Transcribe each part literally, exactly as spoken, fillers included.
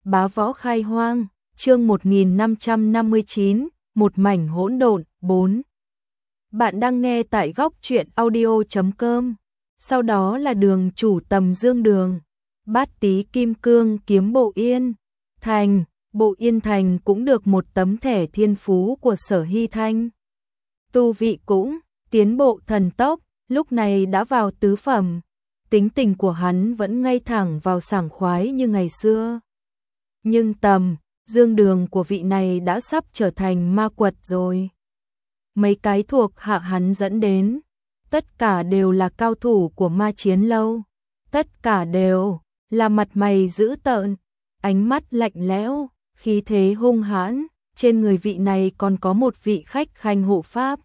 Bá võ khai hoang, chương một nghìn năm trăm năm mươi chín, một mảnh hỗn độn, bốn. Bạn đang nghe tại góc truyện audio chấm com. Sau đó là đường chủ Tầm Dương Đường, Bát Tí Kim Cương kiếm Bộ Yên Thành. Bộ Yên Thành cũng được một tấm thẻ thiên phú của Sở Hy Thanh. Tu vị cũng tiến bộ thần tốc, lúc này đã vào tứ phẩm. Tính tình của hắn vẫn ngay thẳng vào sảng khoái như ngày xưa. Nhưng Tầm Dương Đường của vị này đã sắp trở thành ma quật rồi. Mấy cái thuộc hạ hắn dẫn đến, tất cả đều là cao thủ của Ma Chiến Lâu. Tất cả đều là mặt mày dữ tợn, ánh mắt lạnh lẽo, khí thế hung hãn. Trên người vị này còn có một vị khách khanh hộ pháp.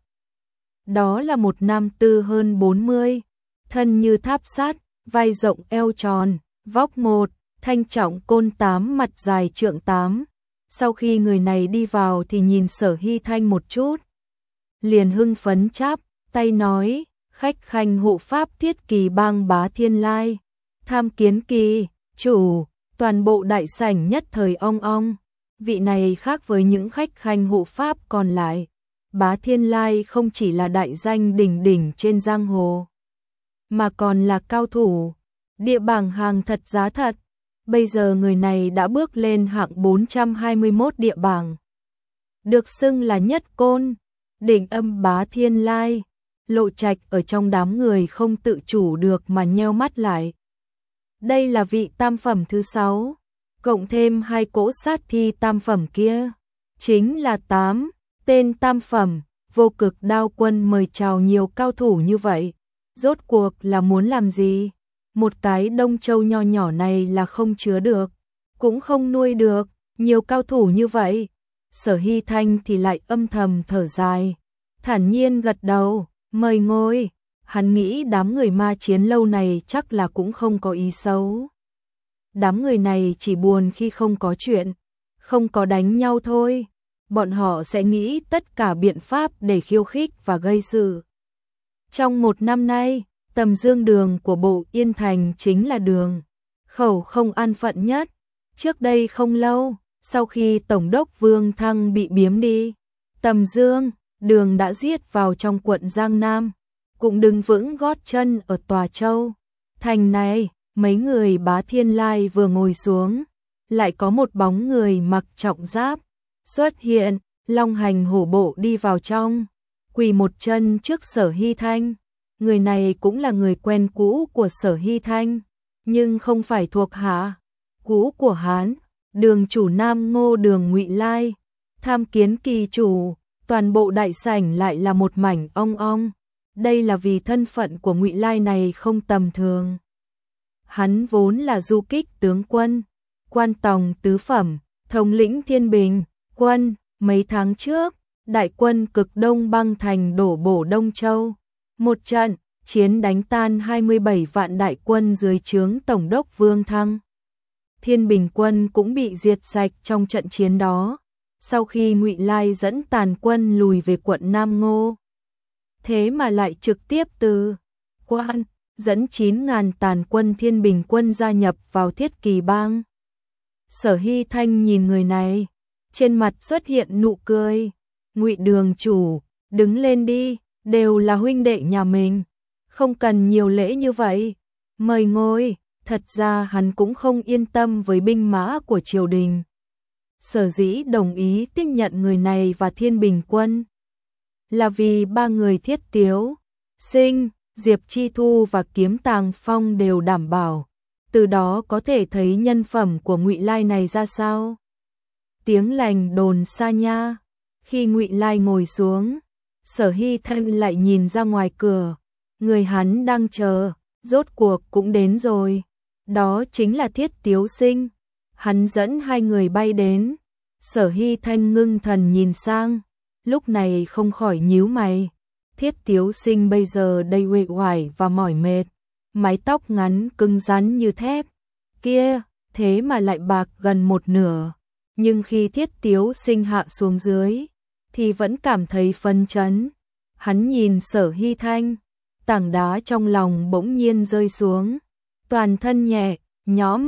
Đó là một nam tư hơn bốn mươi, thân như tháp sắt, vai rộng eo tròn, vóc một, thanh trọng côn tám, mặt dài trượng tám. Sau khi người này đi vào thì nhìn Sở Hy Thanh một chút, liền hưng phấn chắp tay nói: khách khanh hộ pháp Thiết Kỳ Bang Bá Thiên Lai, tham kiến kỳ chủ. Toàn bộ đại sảnh nhất thời ong ong. Vị này khác với những khách khanh hộ pháp còn lại. Bá Thiên Lai không chỉ là đại danh đỉnh đỉnh trên giang hồ, mà còn là cao thủ, địa bảng hàng thật giá thật. Bây giờ người này đã bước lên hạng bốn trăm hai mươi mốt địa bảng, được xưng là nhất côn, đỉnh âm Bá Thiên Lai. Lộ Trạch ở trong đám người không tự chủ được mà nheo mắt lại. Đây là vị tam phẩm thứ sáu, cộng thêm hai cỗ sát thi tam phẩm kia, chính là tám tên tam phẩm. Vô Cực Đao Quân mời chào nhiều cao thủ như vậy, rốt cuộc là muốn làm gì? Một cái Đông Châu nho nhỏ này là không chứa được, cũng không nuôi được nhiều cao thủ như vậy. Sở Hy Thanh thì lại âm thầm thở dài, thản nhiên gật đầu, mời ngồi. Hắn nghĩ đám người Ma Chiến Lâu này chắc là cũng không có ý xấu. Đám người này chỉ buồn khi không có chuyện, không có đánh nhau thôi. Bọn họ sẽ nghĩ tất cả biện pháp để khiêu khích và gây sự. Trong một năm nay, Tầm Dương Đường của Bộ Yên Thành chính là đường khẩu không an phận nhất. Trước đây không lâu, sau khi Tổng đốc Vương Thăng bị biếm đi, Tầm Dương Đường đã giết vào trong quận Giang Nam, cũng đứng vững gót chân ở Tòa Châu Thành này. Mấy người Bá Thiên Lai vừa ngồi xuống, lại có một bóng người mặc trọng giáp xuất hiện, long hành hổ bộ đi vào trong, quỳ một chân trước Sở Hy Thanh. Người này cũng là người quen cũ của Sở Hy Thanh, nhưng không phải thuộc hạ cũ của hắn. Đường chủ Nam Ngô Đường Ngụy Lai, tham kiến kỳ chủ. Toàn bộ đại sảnh lại là một mảnh ong ong. Đây là vì thân phận của Ngụy Lai này không tầm thường. Hắn vốn là du kích tướng quân, quan tòng tứ phẩm, thống lĩnh Thiên Bình quân. Mấy tháng trước, đại quân cực Đông băng thành đổ bổ Đông Châu. Một trận chiến đánh tan hai mươi bảy vạn đại quân dưới trướng Tổng đốc Vương Thăng. Thiên Bình quân cũng bị diệt sạch trong trận chiến đó. Sau khi Ngụy Lai dẫn tàn quân lùi về quận Nam Ngô, thế mà lại trực tiếp từ quan dẫn chín ngàn tàn quân Thiên Bình quân gia nhập vào Thiết Kỳ Bang. Sở Hy Thanh nhìn người này, trên mặt xuất hiện nụ cười. Ngụy đường chủ, đứng lên đi, đều là huynh đệ nhà mình, không cần nhiều lễ như vậy, mời ngồi. Thật ra hắn cũng không yên tâm với binh mã của triều đình. Sở dĩ đồng ý tiếp nhận người này và Thiên Bình quân, là vì ba người Thiết Tiếu Sinh, Diệp Chi Thu và Kiếm Tàng Phong đều đảm bảo. Từ đó có thể thấy nhân phẩm của Ngụy Lai này ra sao. Tiếng lành đồn xa nha. Khi Ngụy Lai ngồi xuống, Sở Hy Thanh lại nhìn ra ngoài cửa. Người hắn đang chờ, rốt cuộc cũng đến rồi. Đó chính là Thiết Tiếu Sinh. Hắn dẫn hai người bay đến. Sở Hy Thanh ngưng thần nhìn sang, lúc này không khỏi nhíu mày. Thiết Tiếu Sinh bây giờ đầy uể oải và mỏi mệt, mái tóc ngắn cứng rắn như thép kia, thế mà lại bạc gần một nửa. Nhưng khi Thiết Tiếu Sinh hạ xuống dưới, thì vẫn cảm thấy phấn chấn. Hắn nhìn Sở Hy Thanh, tảng đá trong lòng bỗng nhiên rơi xuống, toàn thân nhẹ nhõm,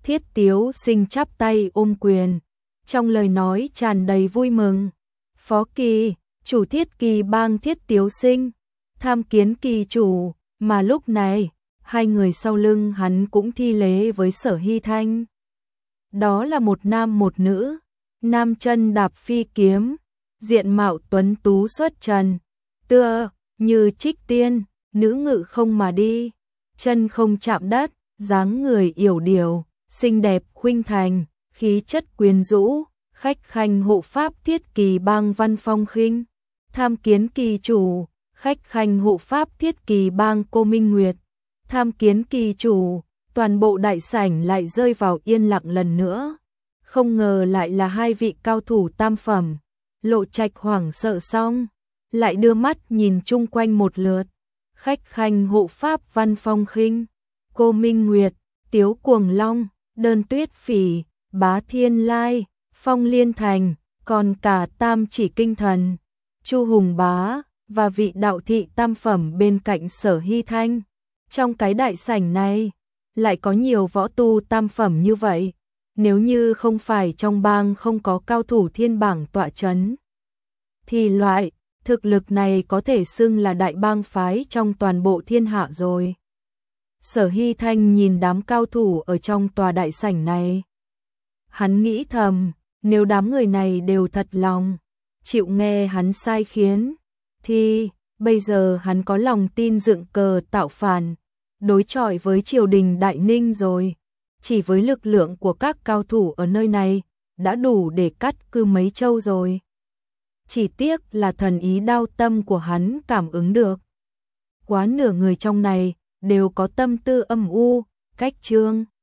Thiết Tiếu Sinh chắp tay ôm quyền, trong lời nói tràn đầy vui mừng. Phó Kỳ, chủ Thiết Kỳ Bang Thiết Tiếu Sinh, tham kiến kỳ chủ, mà lúc này, hai người sau lưng hắn cũng thi lễ với Sở Hy Thanh. Đó là một nam một nữ, nam chân đạp phi kiếm, diện mạo tuấn tú xuất trần, tựa như trích tiên, nữ ngự không mà đi, chân không chạm đất, dáng người yểu điệu, xinh đẹp khuynh thành, khí chất quyến rũ, khách khanh hộ pháp Thiết Kỳ Bang Văn Phong Khinh, tham kiến kỳ chủ, khách khanh hộ pháp Thiết Kỳ Bang Cô Minh Nguyệt, tham kiến kỳ chủ. Toàn bộ đại sảnh lại rơi vào yên lặng lần nữa. Không ngờ lại là hai vị cao thủ tam phẩm. Lộ Trạch hoảng sợ xong, lại đưa mắt nhìn chung quanh một lượt. Khách khanh hộ pháp Văn Phong Khinh, Cô Minh Nguyệt, Tiếu Cuồng Long, Đơn Tuyết Phỉ, Bá Thiên Lai, Phong Liên Thành, còn cả Tam Chỉ Kinh Thần, Chu Hùng Bá và vị đạo thị tam phẩm bên cạnh Sở Hy Thanh. Trong cái đại sảnh này lại có nhiều võ tu tam phẩm như vậy, nếu như không phải trong bang không có cao thủ thiên bảng tọa chấn, thì loại thực lực này có thể xưng là đại bang phái trong toàn bộ thiên hạ rồi. Sở Hy Thanh nhìn đám cao thủ ở trong tòa đại sảnh này. Hắn nghĩ thầm, nếu đám người này đều thật lòng, chịu nghe hắn sai khiến, thì bây giờ hắn có lòng tin dựng cờ tạo phản, đối chọi với triều đình Đại Ninh rồi. Chỉ với lực lượng của các cao thủ ở nơi này, đã đủ để cắt cư mấy châu rồi. Chỉ tiếc là thần ý đao tâm của hắn cảm ứng được. Quá nửa người trong này đều có tâm tư âm u, cách trương.